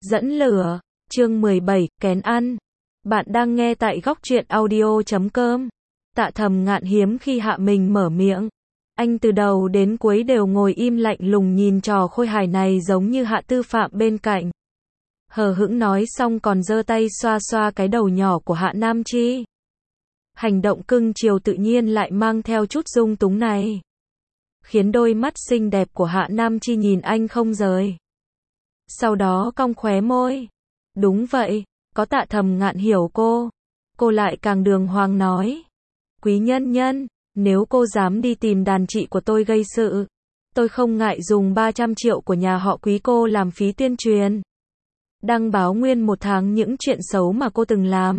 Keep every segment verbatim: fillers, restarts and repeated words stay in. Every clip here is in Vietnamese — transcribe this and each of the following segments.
Dẫn lửa, chương mười bảy, kén ăn. Bạn đang nghe tại góc truyện audio chấm com. Tạ Thầm Ngạn hiếm khi hạ mình mở miệng. Anh từ đầu đến cuối đều ngồi im lạnh lùng nhìn trò khôi hài này giống như Hạ Tư Phạm bên cạnh. Hờ hững nói xong còn giơ tay xoa xoa cái đầu nhỏ của Hạ Nam Chi. Hành động cưng chiều tự nhiên lại mang theo chút dung túng này, khiến đôi mắt xinh đẹp của Hạ Nam Chi nhìn anh không rời. Sau đó cong khóe môi. Đúng vậy, có Tạ Thầm Ngạn hiểu cô. Cô lại càng đường hoàng nói. Quý nhân nhân, nếu cô dám đi tìm đàn chị của tôi gây sự, tôi không ngại dùng ba trăm triệu của nhà họ Quý cô làm phí tuyên truyền. Đăng báo nguyên một tháng những chuyện xấu mà cô từng làm.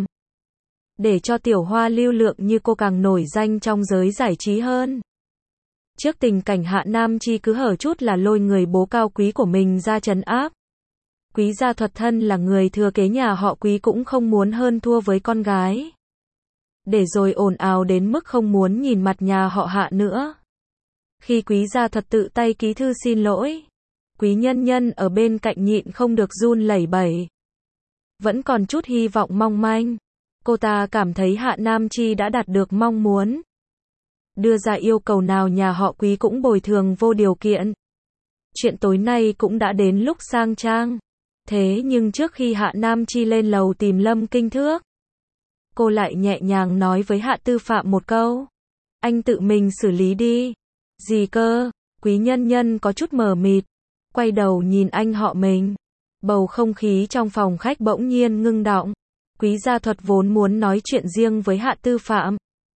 Để cho tiểu hoa lưu lượng như cô càng nổi danh trong giới giải trí hơn. Trước tình cảnh Hạ Nam Chi cứ hở chút là lôi người bố cao quý của mình ra trấn áp. Quý gia Thuật thân là người thừa kế nhà họ Quý cũng không muốn hơn thua với con gái. Để rồi ồn ào đến mức không muốn nhìn mặt nhà họ Hạ nữa. Khi Quý gia Thuật tự tay ký thư xin lỗi, Quý nhân nhân ở bên cạnh nhịn không được run lẩy bẩy. Vẫn còn chút hy vọng mong manh. Cô ta cảm thấy Hạ Nam Chi đã đạt được mong muốn. Đưa ra yêu cầu nào nhà họ Quý cũng bồi thường vô điều kiện. Chuyện tối nay cũng đã đến lúc sang trang. Thế nhưng trước khi Hạ Nam Chi lên lầu tìm Lâm Kinh Thước, cô lại nhẹ nhàng nói với Hạ Tư Phạm một câu. Anh tự mình xử lý đi. Gì cơ? Quý nhân nhân có chút mờ mịt. Quay đầu nhìn anh họ mình. Bầu không khí trong phòng khách bỗng nhiên ngưng đọng. Quý gia Thuật vốn muốn nói chuyện riêng với Hạ Tư Phạm.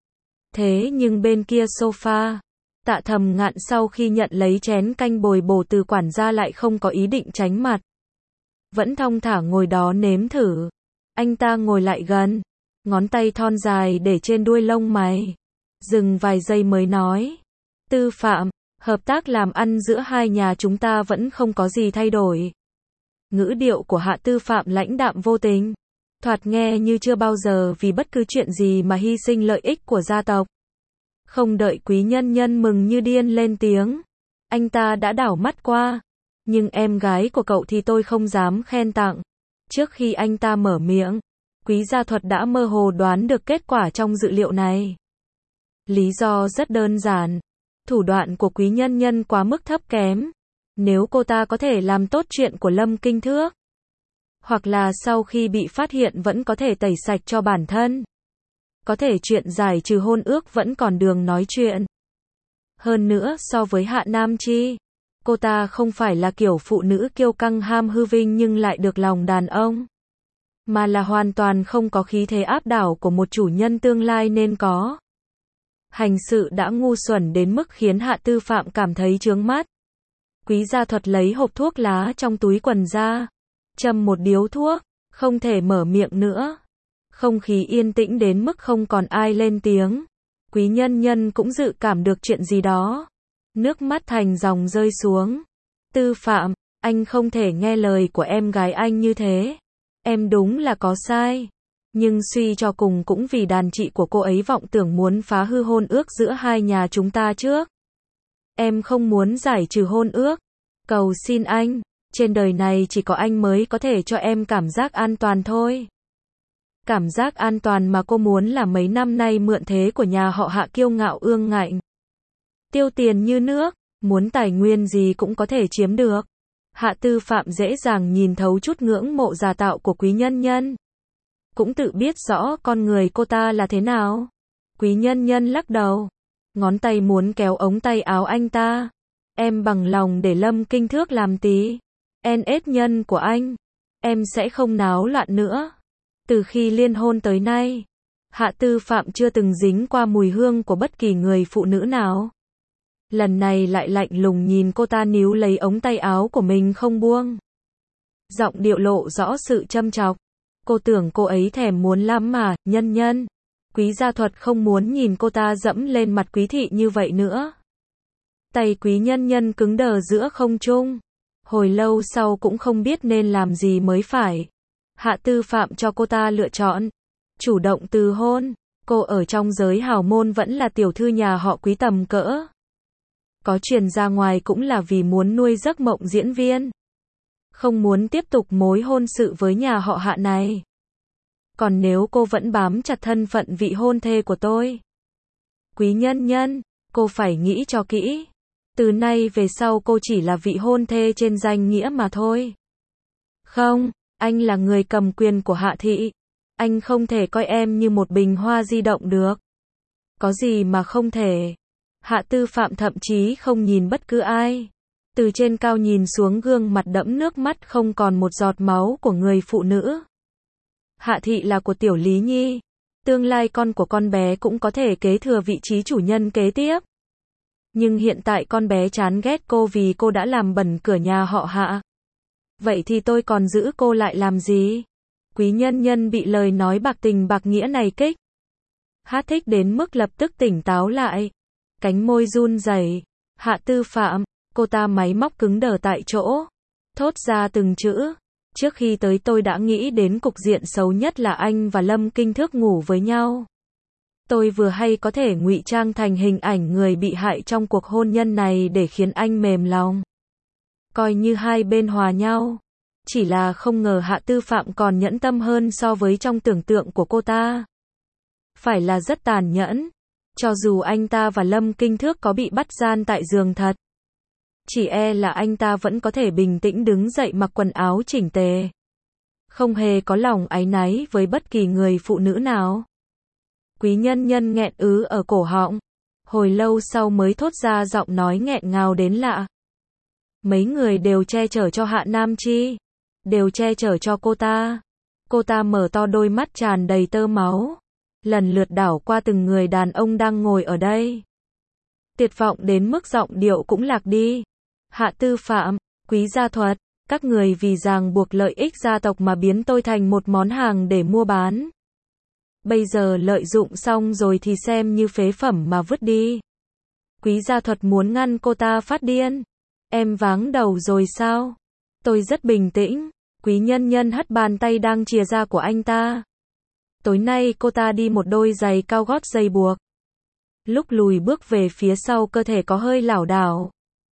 Thế nhưng bên kia sofa, Tạ Thầm Ngạn sau khi nhận lấy chén canh bồi bổ từ quản gia lại không có ý định tránh mặt. Vẫn thong thả ngồi đó nếm thử. Anh ta ngồi lại gần, ngón tay thon dài để trên đuôi lông mày. Dừng vài giây mới nói. Tư Phạm, hợp tác làm ăn giữa hai nhà chúng ta vẫn không có gì thay đổi. Ngữ điệu của Hạ Tư Phạm lãnh đạm vô tình. Thoạt nghe như chưa bao giờ vì bất cứ chuyện gì mà hy sinh lợi ích của gia tộc. Không đợi quý nhân nhân mừng như điên lên tiếng. Anh ta đã đảo mắt qua. Nhưng em gái của cậu thì tôi không dám khen tặng. Trước khi anh ta mở miệng, Quý gia Thuật đã mơ hồ đoán được kết quả trong dự liệu này. Lý do rất đơn giản. Thủ đoạn của quý nhân nhân quá mức thấp kém. Nếu cô ta có thể làm tốt chuyện của Lâm Kinh Thước, hoặc là sau khi bị phát hiện vẫn có thể tẩy sạch cho bản thân, có thể chuyện giải trừ hôn ước vẫn còn đường nói chuyện. Hơn nữa so với Hạ Nam Chi, cô ta không phải là kiểu phụ nữ kiêu căng ham hư vinh nhưng lại được lòng đàn ông, mà là hoàn toàn không có khí thế áp đảo của một chủ nhân tương lai nên có. Hành sự đã ngu xuẩn đến mức khiến Hạ Tư Phạm cảm thấy chướng mắt. Quý gia Thuật lấy hộp thuốc lá trong túi quần ra, châm một điếu thuốc, không thể mở miệng nữa. Không khí yên tĩnh đến mức không còn ai lên tiếng. Quý nhân nhân cũng dự cảm được chuyện gì đó. Nước mắt thành dòng rơi xuống. Tư Phạm, anh không thể nghe lời của em gái anh như thế. Em đúng là có sai. Nhưng suy cho cùng cũng vì đàn chị của cô ấy vọng tưởng muốn phá hư hôn ước giữa hai nhà chúng ta trước. Em không muốn giải trừ hôn ước. Cầu xin anh. Trên đời này chỉ có anh mới có thể cho em cảm giác an toàn thôi. Cảm giác an toàn mà cô muốn là mấy năm nay mượn thế của nhà họ Hạ kiêu ngạo ương ngạnh. Tiêu tiền như nước, muốn tài nguyên gì cũng có thể chiếm được. Hạ Tư Phạm dễ dàng nhìn thấu chút ngưỡng mộ giả tạo của quý nhân nhân. Cũng tự biết rõ con người cô ta là thế nào. Quý nhân nhân lắc đầu. Ngón tay muốn kéo ống tay áo anh ta. Em bằng lòng để Lâm Kinh Thước làm tí en ét nhân của anh. Em sẽ không náo loạn nữa. Từ khi liên hôn tới nay, Hạ Tư Phạm chưa từng dính qua mùi hương của bất kỳ người phụ nữ nào. Lần này lại lạnh lùng nhìn cô ta níu lấy ống tay áo của mình không buông. Giọng điệu lộ rõ sự châm chọc. Cô tưởng cô ấy thèm muốn lắm mà, nhân nhân. Quý gia Thuật không muốn nhìn cô ta dẫm lên mặt quý thị như vậy nữa. Tay quý nhân nhân cứng đờ giữa không trung. Hồi lâu sau cũng không biết nên làm gì mới phải. Hạ Tư Phạm cho cô ta lựa chọn. Chủ động từ hôn. Cô ở trong giới hào môn vẫn là tiểu thư nhà họ Quý tầm cỡ. Có truyền ra ngoài cũng là vì muốn nuôi giấc mộng diễn viên. không muốn tiếp tục mối hôn sự với nhà họ Hạ này. Còn nếu cô vẫn bám chặt thân phận vị hôn thê của tôi, Quý Nhân Nhân, cô phải nghĩ cho kỹ. Từ nay về sau cô chỉ là vị hôn thê trên danh nghĩa mà thôi. Không, anh là người cầm quyền của Hạ thị. Anh không thể coi em như một bình hoa di động được. Có gì mà không thể. Hạ Tư Phạm thậm chí không nhìn bất cứ ai. Từ trên cao nhìn xuống gương mặt đẫm nước mắt không còn một giọt máu của người phụ nữ. Hạ thị là của Tiểu Lý Nhi. Tương lai con của con bé cũng có thể kế thừa vị trí chủ nhân kế tiếp. Nhưng hiện tại con bé chán ghét cô vì cô đã làm bẩn cửa nhà họ Hạ. Vậy thì tôi còn giữ cô lại làm gì? Quý Nhân Nhân bị lời nói bạc tình bạc nghĩa này kích. Hát thích đến mức lập tức tỉnh táo lại. Cánh môi run rẩy. Hạ Tư Phạm, cô ta máy móc cứng đờ tại chỗ. Thốt ra từng chữ. Trước khi tới tôi đã nghĩ đến cục diện xấu nhất là anh và Lâm Kinh Thước ngủ với nhau. Tôi vừa hay có thể ngụy trang thành hình ảnh người bị hại trong cuộc hôn nhân này để khiến anh mềm lòng. Coi như hai bên hòa nhau. Chỉ là không ngờ Hạ Tư Phạm còn nhẫn tâm hơn so với trong tưởng tượng của cô ta. Phải là rất tàn nhẫn. Cho dù anh ta và Lâm Kinh Thước có bị bắt gian tại giường thật, chỉ e là anh ta vẫn có thể bình tĩnh đứng dậy mặc quần áo chỉnh tề. Không hề có lòng áy náy với bất kỳ người phụ nữ nào. Quý Nhân Nhân nghẹn ứ ở cổ họng. Hồi lâu sau mới thốt ra giọng nói nghẹn ngào đến lạ. Mấy người đều che chở cho Hạ Nam Chi. Đều che chở cho cô ta. Cô ta mở to đôi mắt tràn đầy tơ máu. Lần lượt đảo qua từng người đàn ông đang ngồi ở đây. Tuyệt vọng đến mức giọng điệu cũng lạc đi. Hạ Tư Phạm, Quý Gia Thuật, các người vì ràng buộc lợi ích gia tộc mà biến tôi thành một món hàng để mua bán. Bây giờ lợi dụng xong rồi thì xem như phế phẩm mà vứt đi. Quý Gia Thuật muốn ngăn cô ta phát điên. Em váng đầu rồi sao? Tôi rất bình tĩnh. Quý Nhân Nhân hất bàn tay đang chìa ra của anh ta. Tối nay cô ta đi một đôi giày cao gót dây buộc. Lúc lùi bước về phía sau cơ thể có hơi lảo đảo.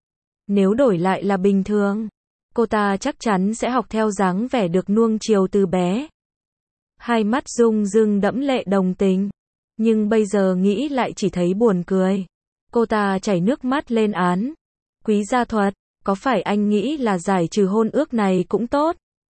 Nếu đổi lại là bình thường, cô ta chắc chắn sẽ học theo dáng vẻ được nuông chiều từ bé. Hai mắt rung rưng đẫm lệ đồng tình. Nhưng bây giờ nghĩ lại chỉ thấy buồn cười. Cô ta chảy nước mắt lên án. Quý Gia Thuật, có phải anh nghĩ là giải trừ hôn ước này cũng tốt?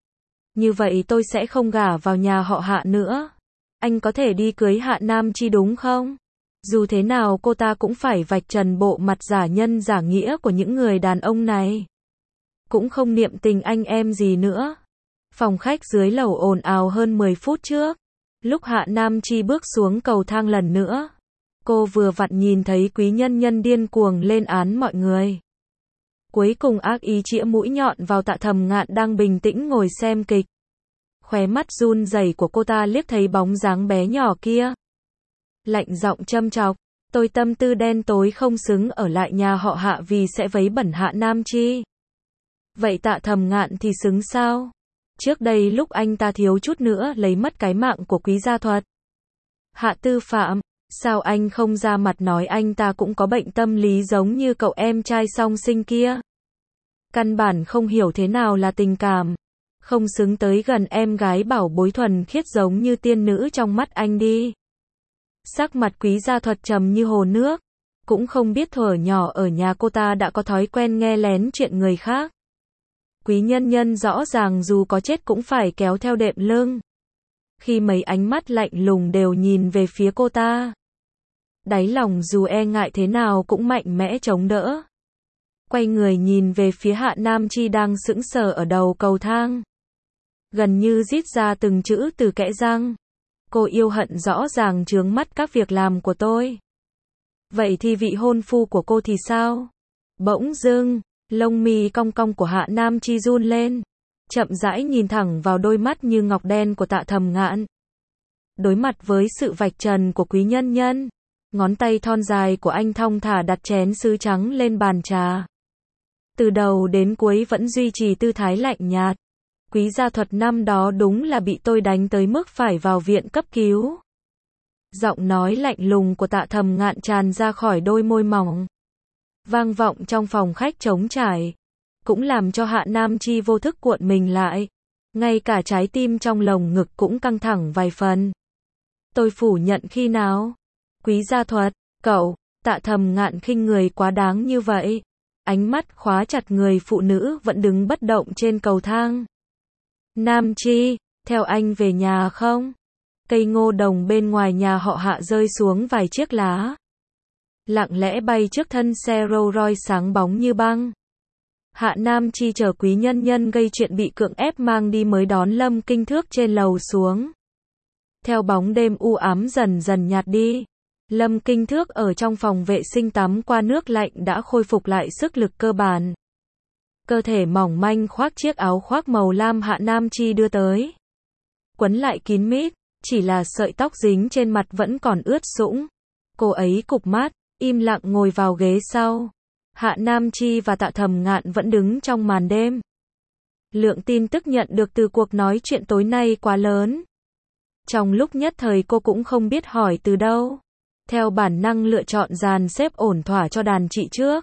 Như vậy tôi sẽ không gả vào nhà họ Hạ nữa. Anh có thể đi cưới Hạ Nam Chi đúng không? Dù thế nào cô ta cũng phải vạch trần bộ mặt giả nhân giả nghĩa của những người đàn ông này. Cũng không niệm tình anh em gì nữa. Phòng khách dưới lầu ồn ào hơn mười phút trước. Lúc Hạ Nam Chi bước xuống cầu thang lần nữa. Cô vừa vặn nhìn thấy Quý Nhân Nhân điên cuồng lên án mọi người. Cuối cùng ác ý chĩa mũi nhọn vào Tạ Thầm Ngạn đang bình tĩnh ngồi xem kịch. Khóe mắt run rẩy của cô ta liếc thấy bóng dáng bé nhỏ kia. Lạnh giọng châm chọc, tôi tâm tư đen tối không xứng ở lại nhà họ Hạ vì sẽ vấy bẩn Hạ Nam Chi. Vậy Tạ Thầm Ngạn thì xứng sao? Trước đây lúc anh ta thiếu chút nữa lấy mất cái mạng của Quý Gia Thuật. Hạ Tư Phạm, sao anh không ra mặt nói anh ta cũng có bệnh tâm lý giống như cậu em trai song sinh kia? Căn bản không hiểu thế nào là tình cảm. Không xứng tới gần em gái bảo bối thuần khiết giống như tiên nữ trong mắt anh đi. Sắc mặt Quý Gia Thuật trầm như hồ nước. Cũng không biết thuở nhỏ ở nhà cô ta đã có thói quen nghe lén chuyện người khác. Quý Nhân Nhân rõ ràng dù có chết cũng phải kéo theo đệm lưng. Khi mấy ánh mắt lạnh lùng đều nhìn về phía cô ta. Đáy lòng dù e ngại thế nào cũng mạnh mẽ chống đỡ. Quay người nhìn về phía Hạ Nam Chi đang sững sờ ở đầu cầu thang. Gần như rít ra từng chữ từ kẽ răng. Cô yêu hận rõ ràng chướng mắt các việc làm của tôi. Vậy thì vị hôn phu của cô thì sao? Bỗng dưng, lông mi cong cong của Hạ Nam Chi run lên. Chậm rãi nhìn thẳng vào đôi mắt như ngọc đen của Tạ Thầm Ngạn. Đối mặt với sự vạch trần của Quý Nhân Nhân, ngón tay thon dài của anh thong thả đặt chén sứ trắng lên bàn trà. Từ đầu đến cuối vẫn duy trì tư thái lạnh nhạt. Quý Gia Thuật năm đó đúng là bị tôi đánh tới mức phải vào viện cấp cứu. Giọng nói lạnh lùng của Tạ Thầm Ngạn tràn ra khỏi đôi môi mỏng. Vang vọng trong phòng khách trống trải. cũng làm cho Hạ Nam Chi vô thức cuộn mình lại. Ngay cả trái tim trong lồng ngực cũng căng thẳng vài phần. Tôi phủ nhận khi nào? Quý gia Thuật, cậu, Tạ Thầm Ngạn khinh người quá đáng như vậy. Ánh mắt khóa chặt người phụ nữ vẫn đứng bất động trên cầu thang. Nam Chi, theo anh về nhà không? Cây ngô đồng bên ngoài nhà họ Hạ rơi xuống vài chiếc lá. Lặng lẽ bay trước thân xe Rolls Royce sáng bóng như băng. Hạ Nam Chi chờ Quý Nhân Nhân gây chuyện bị cưỡng ép mang đi mới đón Lâm Kinh Thước trên lầu xuống. Theo bóng đêm u ám dần dần nhạt đi, Lâm Kinh Thước ở trong phòng vệ sinh tắm qua nước lạnh đã khôi phục lại sức lực cơ bản. Cơ thể mỏng manh khoác chiếc áo khoác màu lam Hạ Nam Chi đưa tới. Quấn lại kín mít, chỉ là sợi tóc dính trên mặt vẫn còn ướt sũng. Cô ấy cụp mắt, im lặng ngồi vào ghế sau. Hạ Nam Chi và Tạ Thầm Ngạn vẫn đứng trong màn đêm. Lượng tin tức nhận được từ cuộc nói chuyện tối nay quá lớn. Trong lúc nhất thời cô cũng không biết hỏi từ đâu. Theo bản năng lựa chọn dàn xếp ổn thỏa cho đàn chị trước.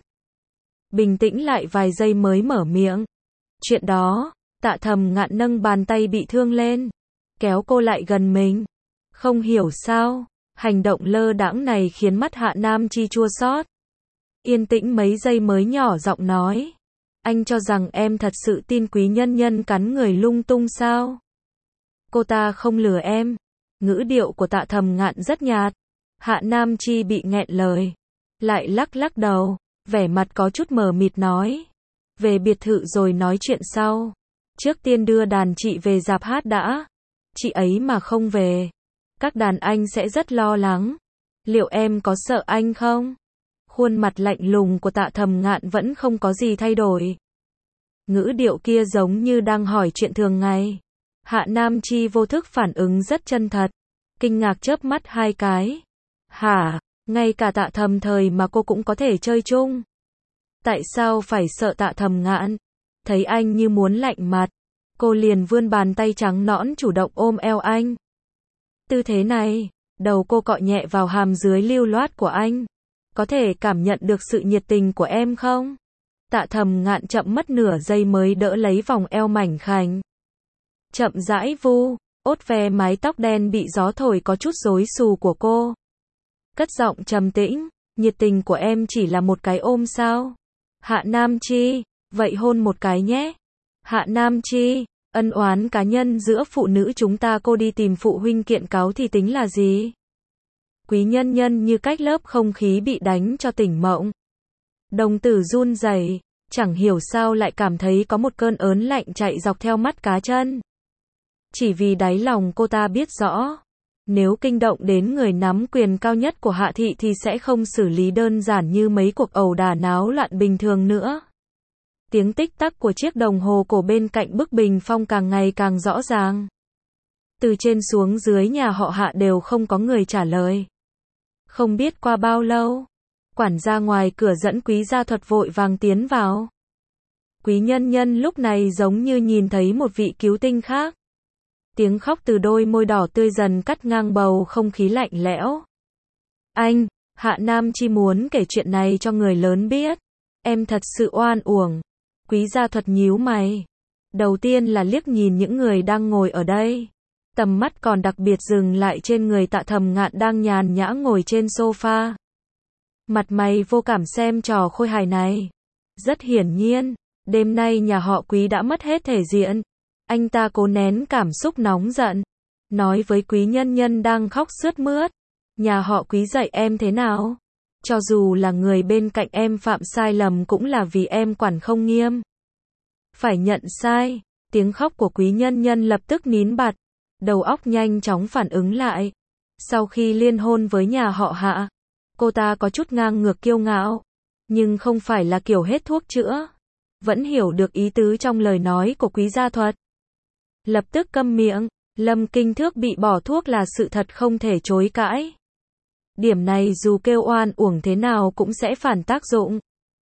Bình tĩnh lại vài giây mới mở miệng. Chuyện đó, Tạ Thầm Ngạn nâng bàn tay bị thương lên. Kéo cô lại gần mình. Không hiểu sao, hành động lơ đãng này khiến mắt Hạ Nam Chi chua xót. Yên tĩnh mấy giây mới nhỏ giọng nói. Anh cho rằng em thật sự tin Quý Nhân Nhân cắn người lung tung sao? Cô ta không lừa em. Ngữ điệu của Tạ Thầm Ngạn rất nhạt. Hạ Nam Chi bị nghẹn lời. Lại lắc lắc đầu, vẻ mặt có chút mờ mịt nói. Về biệt thự rồi nói chuyện sau. Trước tiên đưa đàn chị về rạp hát đã. Chị ấy mà không về, các đàn anh sẽ rất lo lắng. Liệu em có sợ anh không? Khuôn mặt lạnh lùng của Tạ Thầm Ngạn vẫn không có gì thay đổi. Ngữ điệu kia giống như đang hỏi chuyện thường ngày. Hạ Nam Chi vô thức phản ứng rất chân thật. Kinh ngạc chớp mắt hai cái. Hả? Ngay cả Tạ Thầm thời mà cô cũng có thể chơi chung. Tại sao phải sợ Tạ Thầm Ngạn? Thấy anh như muốn lạnh mặt. Cô liền vươn bàn tay trắng nõn chủ động ôm eo anh. Tư thế này, đầu cô cọ nhẹ vào hàm dưới lưu loát của anh. Có thể cảm nhận được sự nhiệt tình của em không? Tạ Thầm Ngạn chậm mất nửa giây mới đỡ lấy vòng eo mảnh khảnh. Chậm rãi vu, ốt ve mái tóc đen bị gió thổi có chút rối xù của cô. Cất giọng trầm tĩnh, nhiệt tình của em chỉ là một cái ôm sao? Hạ Nam Chi, vậy hôn một cái nhé. Hạ Nam Chi, ân oán cá nhân giữa phụ nữ chúng ta cô đi tìm phụ huynh kiện cáo thì tính là gì? Quý Nhân Nhân như cách lớp không khí bị đánh cho tỉnh mộng. Đồng tử run rẩy, chẳng hiểu sao lại cảm thấy có một cơn ớn lạnh chạy dọc theo mắt cá chân. Chỉ vì đáy lòng cô ta biết rõ, nếu kinh động đến người nắm quyền cao nhất của Hạ thị thì sẽ không xử lý đơn giản như mấy cuộc ẩu đả náo loạn bình thường nữa. Tiếng tích tắc của chiếc đồng hồ cổ bên cạnh bức bình phong càng ngày càng rõ ràng. Từ trên xuống dưới nhà họ Hạ đều không có người trả lời. Không biết qua bao lâu, quản gia ngoài cửa dẫn Quý Gia Thuật vội vàng tiến vào. Quý Nhân Nhân lúc này giống như nhìn thấy một vị cứu tinh khác. Tiếng khóc từ đôi môi đỏ tươi dần cắt ngang bầu không khí lạnh lẽo. Anh, Hạ Nam Chi muốn kể chuyện này cho người lớn biết. Em thật sự oan uổng. Quý Gia Thuật nhíu mày. Đầu tiên là liếc nhìn những người đang ngồi ở đây. Tầm mắt còn đặc biệt dừng lại trên người Tạ Thầm Ngạn đang nhàn nhã ngồi trên sofa. Mặt mày vô cảm xem trò khôi hài này. Rất hiển nhiên, đêm nay nhà họ Quý đã mất hết thể diện. Anh ta cố nén cảm xúc nóng giận. Nói với Quý Nhân Nhân đang khóc sướt mướt. Nhà họ Quý dạy em thế nào? Cho dù là người bên cạnh em phạm sai lầm cũng là vì em quản không nghiêm. Phải nhận sai. Tiếng khóc của Quý Nhân Nhân lập tức nín bặt. Đầu óc nhanh chóng phản ứng lại. Sau khi liên hôn với nhà họ Hạ, cô ta có chút ngang ngược kiêu ngạo. Nhưng không phải là kiểu hết thuốc chữa. Vẫn hiểu được ý tứ trong lời nói của Quý Gia Thuật. Lập tức câm miệng. Lâm Kinh Thước bị bỏ thuốc là sự thật không thể chối cãi. Điểm này dù kêu oan uổng thế nào cũng sẽ phản tác dụng.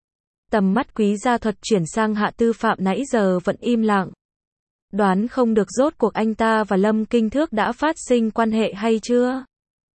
Tầm mắt Quý Gia Thuật chuyển sang Hạ Tư Phạm nãy giờ vẫn im lặng. Đoán không được rốt cuộc anh ta và Lâm Kinh Thước đã phát sinh quan hệ hay chưa.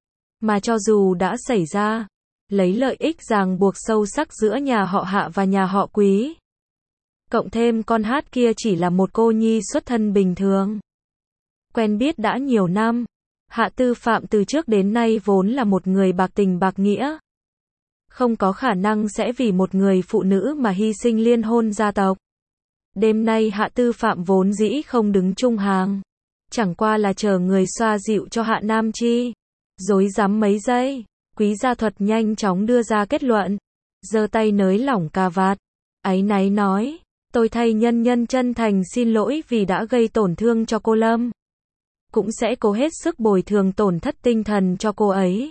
Mà cho dù đã xảy ra, lấy lợi ích ràng buộc sâu sắc giữa nhà họ Hạ và nhà họ Quý. Cộng thêm con hát kia chỉ là một cô nhi xuất thân bình thường. Quen biết đã nhiều năm, Hạ Tư Phạm từ trước đến nay vốn là một người bạc tình bạc nghĩa. Không có khả năng sẽ vì một người phụ nữ mà hy sinh liên hôn gia tộc. Đêm nay Hạ Tư Phạm vốn dĩ không đứng chung hàng. Chẳng qua là chờ người xoa dịu cho Hạ Nam Chi. Rối rắm mấy giây, Quý Gia Thuật nhanh chóng đưa ra kết luận. Giơ tay nới lỏng cà vạt. Áy náy nói, tôi thay nhân nhân chân thành xin lỗi vì đã gây tổn thương cho cô Lâm. Cũng sẽ cố hết sức bồi thường tổn thất tinh thần cho cô ấy.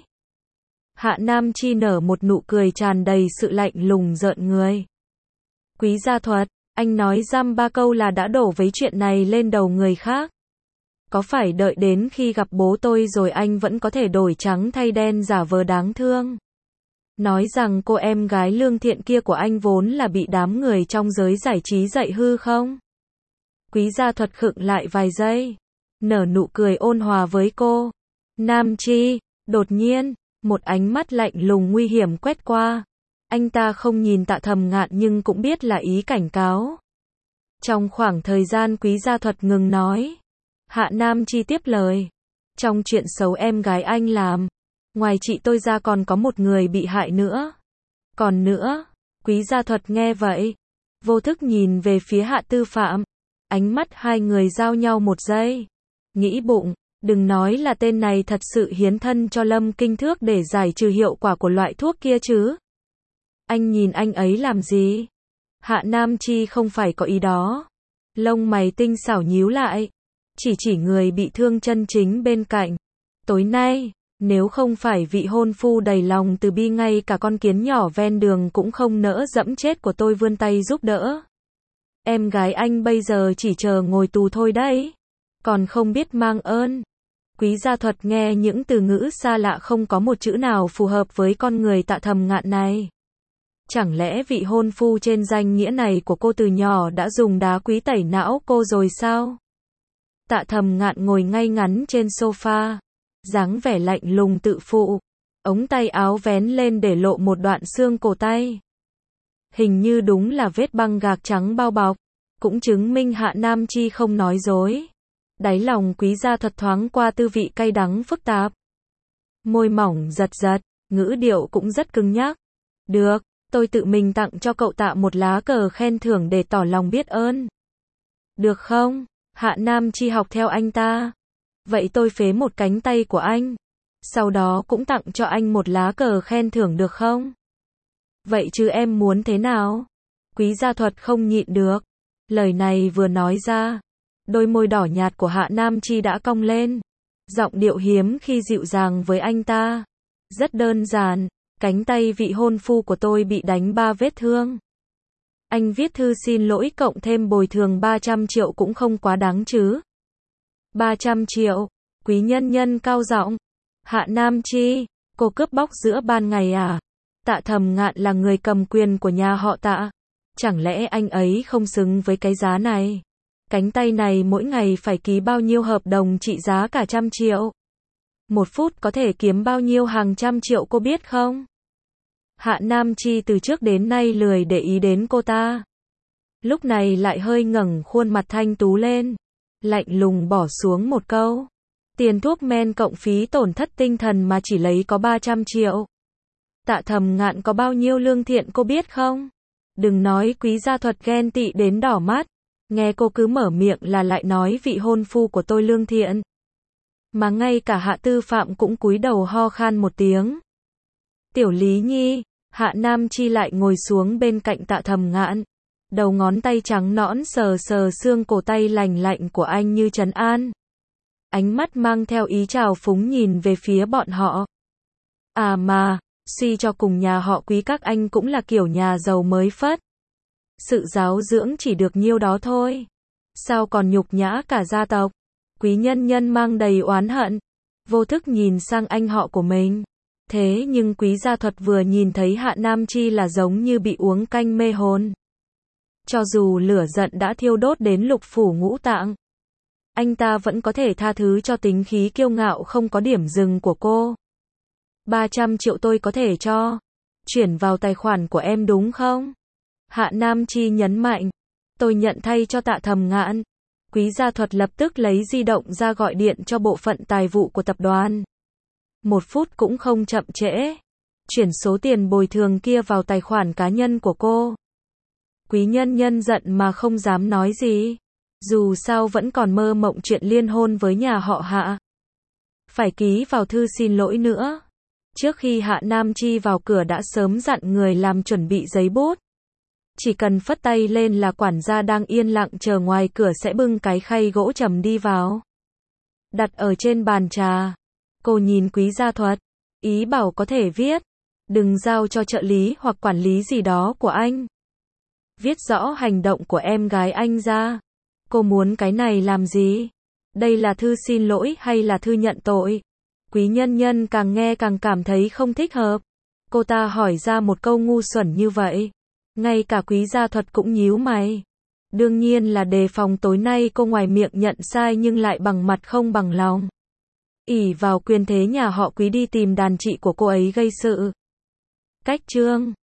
Hạ Nam Chi nở một nụ cười tràn đầy sự lạnh lùng rợn người. Quý Gia Thuật, anh nói dăm ba câu là đã đổ vấy chuyện này lên đầu người khác. Có phải đợi đến khi gặp bố tôi rồi anh vẫn có thể đổi trắng thay đen giả vờ đáng thương? Nói rằng cô em gái lương thiện kia của anh vốn là bị đám người trong giới giải trí dạy hư không? Quý Gia Thuật khựng lại vài giây, nở nụ cười ôn hòa với cô. Nam Chi, đột nhiên, một ánh mắt lạnh lùng nguy hiểm quét qua. Anh ta không nhìn Tạ Thầm Ngạn nhưng cũng biết là ý cảnh cáo. Trong khoảng thời gian Quý Gia Thuật ngừng nói, Hạ Nam Chi tiếp lời. Trong chuyện xấu em gái anh làm, ngoài chị tôi ra còn có một người bị hại nữa. Còn nữa, Quý Gia Thuật nghe vậy, vô thức nhìn về phía Hạ Tư Phạm. Ánh mắt hai người giao nhau một giây. Nghĩ bụng, đừng nói là tên này thật sự hiến thân cho Lâm Kinh Thước để giải trừ hiệu quả của loại thuốc kia chứ. Anh nhìn anh ấy làm gì? Hạ Nam Chi không phải có ý đó. Lông mày tinh xảo nhíu lại. Chỉ chỉ người bị thương chân chính bên cạnh. Tối nay, nếu không phải vị hôn phu đầy lòng từ bi ngay cả con kiến nhỏ ven đường cũng không nỡ dẫm chết của tôi vươn tay giúp đỡ. Em gái anh bây giờ chỉ chờ ngồi tù thôi đấy. Còn không biết mang ơn. Quý Gia Thuật nghe những từ ngữ xa lạ không có một chữ nào phù hợp với con người Tạ Thầm Ngạn này. Chẳng lẽ vị hôn phu trên danh nghĩa này của cô từ nhỏ đã dùng đá quý tẩy não cô rồi sao? Tạ Thầm Ngạn ngồi ngay ngắn trên sofa, dáng vẻ lạnh lùng tự phụ, ống tay áo vén lên để lộ một đoạn xương cổ tay. Hình như đúng là vết băng gạc trắng bao bọc, cũng chứng minh Hạ Nam Chi không nói dối. Đáy lòng Quý Gia Thuật thoáng qua tư vị cay đắng phức tạp. Môi mỏng giật giật, ngữ điệu cũng rất cứng nhắc. Được, tôi tự mình tặng cho cậu Tạ một lá cờ khen thưởng để tỏ lòng biết ơn. Được không? Hạ Nam Chi học theo anh ta. Vậy tôi phế một cánh tay của anh. Sau đó cũng tặng cho anh một lá cờ khen thưởng được không? Vậy chứ em muốn thế nào? Quý Gia Thuật không nhịn được. Lời này vừa nói ra, đôi môi đỏ nhạt của Hạ Nam Chi đã cong lên. Giọng điệu hiếm khi dịu dàng với anh ta. Rất đơn giản, cánh tay vị hôn phu của tôi bị đánh ba vết thương. Anh viết thư xin lỗi cộng thêm bồi thường ba trăm triệu cũng không quá đáng chứ. ba trăm triệu, Quý Nhân Nhân cao giọng. Hạ Nam Chi, cô cướp bóc giữa ban ngày à? Tạ Thầm Ngạn là người cầm quyền của nhà họ Tạ. Chẳng lẽ anh ấy không xứng với cái giá này? Cánh tay này mỗi ngày phải ký bao nhiêu hợp đồng trị giá cả trăm triệu? Một phút có thể kiếm bao nhiêu hàng trăm triệu cô biết không? Hạ Nam Chi từ trước đến nay lười để ý đến cô ta. Lúc này lại hơi ngẩng khuôn mặt thanh tú lên. Lạnh lùng bỏ xuống một câu. Tiền thuốc men cộng phí tổn thất tinh thần mà chỉ lấy có ba trăm triệu. Tạ Thầm Ngạn có bao nhiêu lương thiện cô biết không? Đừng nói Quý Gia Thuật ghen tị đến đỏ mắt. Nghe cô cứ mở miệng là lại nói vị hôn phu của tôi lương thiện. Mà ngay cả Hạ Tư Phạm cũng cúi đầu ho khan một tiếng. Tiểu Lý Nhi, Hạ Nam Chi lại ngồi xuống bên cạnh Tạ Thầm Ngạn. Đầu ngón tay trắng nõn sờ sờ xương cổ tay lành lạnh của anh như trấn an. Ánh mắt mang theo ý trào phúng nhìn về phía bọn họ. À mà, suy cho cùng nhà họ Quý các anh cũng là kiểu nhà giàu mới phất. Sự giáo dưỡng chỉ được nhiêu đó thôi. Sao còn nhục nhã cả gia tộc? Quý Nhân Nhân mang đầy oán hận. Vô thức nhìn sang anh họ của mình. Thế nhưng Quý Gia Thuật vừa nhìn thấy Hạ Nam Chi là giống như bị uống canh mê hồn. Cho dù lửa giận đã thiêu đốt đến lục phủ ngũ tạng, anh ta vẫn có thể tha thứ cho tính khí kiêu ngạo không có điểm dừng của cô. ba trăm triệu tôi có thể cho. Chuyển vào tài khoản của em đúng không? Hạ Nam Chi nhấn mạnh. Tôi nhận thay cho Tạ Thầm Ngạn. Quý Gia Thuật lập tức lấy di động ra gọi điện cho bộ phận tài vụ của tập đoàn. Một phút cũng không chậm trễ. Chuyển số tiền bồi thường kia vào tài khoản cá nhân của cô. Quý Nhân Nhân giận mà không dám nói gì. Dù sao vẫn còn mơ mộng chuyện liên hôn với nhà họ Hạ. Phải ký vào thư xin lỗi nữa. Trước khi Hạ Nam Chi vào cửa đã sớm dặn người làm chuẩn bị giấy bút. Chỉ cần phất tay lên là quản gia đang yên lặng chờ ngoài cửa sẽ bưng cái khay gỗ trầm đi vào. Đặt ở trên bàn trà. Cô nhìn Quý Gia Thuật. Ý bảo có thể viết. Đừng giao cho trợ lý hoặc quản lý gì đó của anh. Viết rõ hành động của em gái anh ra. Cô muốn cái này làm gì? Đây là thư xin lỗi hay là thư nhận tội? Quý Nhân Nhân càng nghe càng cảm thấy không thích hợp. Cô ta hỏi ra một câu ngu xuẩn như vậy. Ngay cả Quý Gia Thuật cũng nhíu mày. Đương nhiên là đề phòng tối nay cô ngoài miệng nhận sai nhưng lại bằng mặt không bằng lòng. Ỷ vào quyền thế nhà họ Quý đi tìm đàn chị của cô ấy gây sự. Cách chương